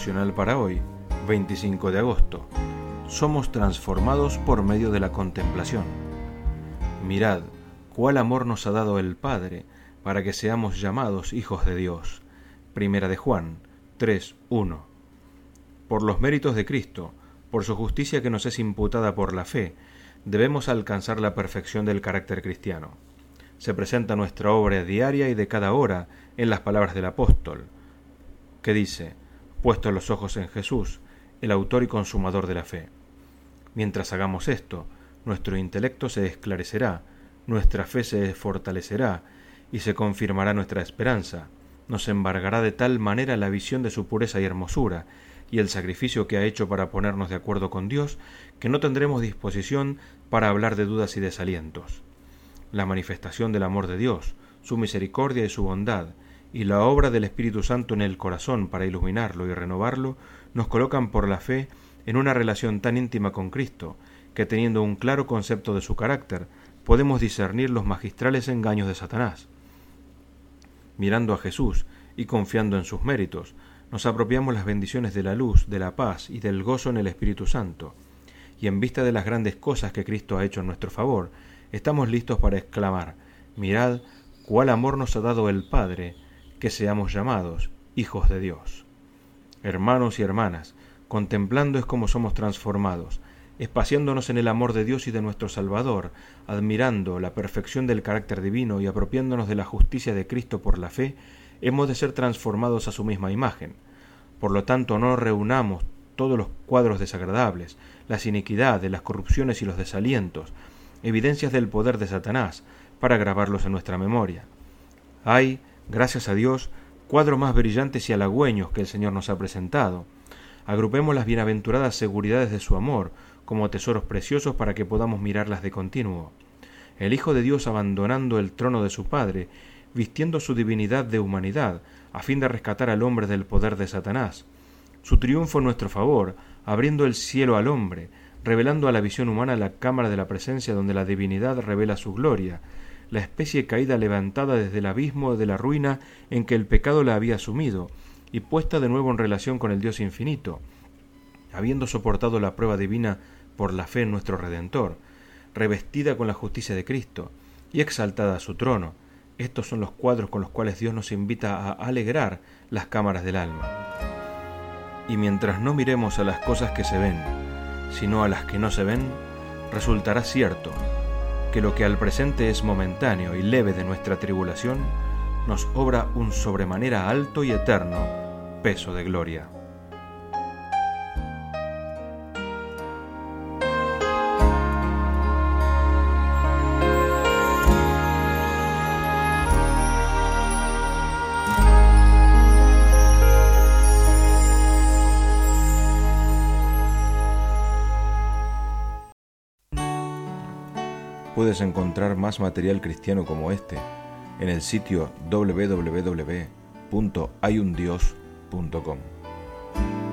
devocional para hoy, 25 de agosto. Somos transformados por medio de la contemplación. Mirad, cuál amor nos ha dado el Padre, para que seamos llamados hijos de Dios. Primera de Juan 3:1. Por los méritos de Cristo, por su justicia que nos es imputada por la fe, debemos alcanzar la perfección del carácter cristiano. Se presenta nuestra obra diaria y de cada hora en las palabras del apóstol, que dice: puestos los ojos en Jesús, el autor y consumador de la fe. Mientras hagamos esto, nuestro intelecto se esclarecerá, nuestra fe se fortalecerá y se confirmará nuestra esperanza. Nos embargará de tal manera la visión de su pureza y hermosura y el sacrificio que ha hecho para ponernos de acuerdo con Dios, que no tendremos disposición para hablar de dudas y desalientos. La manifestación del amor de Dios, su misericordia y su bondad, y la obra del Espíritu Santo en el corazón para iluminarlo y renovarlo, nos colocan por la fe en una relación tan íntima con Cristo, que teniendo un claro concepto de su carácter, podemos discernir los magistrales engaños de Satanás. Mirando a Jesús y confiando en sus méritos, nos apropiamos las bendiciones de la luz, de la paz y del gozo en el Espíritu Santo, y en vista de las grandes cosas que Cristo ha hecho en nuestro favor, estamos listos para exclamar: mirad, cuál amor nos ha dado el Padre, que seamos llamados hijos de Dios. Hermanos y hermanas, contemplando es como somos transformados, espaciándonos en el amor de Dios y de nuestro Salvador, admirando la perfección del carácter divino y apropiándonos de la justicia de Cristo por la fe, hemos de ser transformados a su misma imagen. Por lo tanto, no reunamos todos los cuadros desagradables, las iniquidades, las corrupciones y los desalientos, evidencias del poder de Satanás, para grabarlos en nuestra memoria. Hay, gracias a Dios, cuadros más brillantes y halagüeños que el Señor nos ha presentado. Agrupemos las bienaventuradas seguridades de su amor como tesoros preciosos para que podamos mirarlas de continuo. El Hijo de Dios abandonando el trono de su Padre, vistiendo su divinidad de humanidad, a fin de rescatar al hombre del poder de Satanás. Su triunfo en nuestro favor, abriendo el cielo al hombre, revelando a la visión humana la cámara de la presencia donde la divinidad revela su gloria, la especie caída levantada desde el abismo de la ruina en que el pecado la había sumido, y puesta de nuevo en relación con el Dios infinito, habiendo soportado la prueba divina por la fe en nuestro Redentor, revestida con la justicia de Cristo, y exaltada a su trono. Estos son los cuadros con los cuales Dios nos invita a alegrar las cámaras del alma. Y mientras no miremos a las cosas que se ven, sino a las que no se ven, resultará cierto que lo que al presente es momentáneo y leve de nuestra tribulación, nos obra un sobremanera alto y eterno peso de gloria. Puedes encontrar más material cristiano como este en el sitio www.hayundios.com.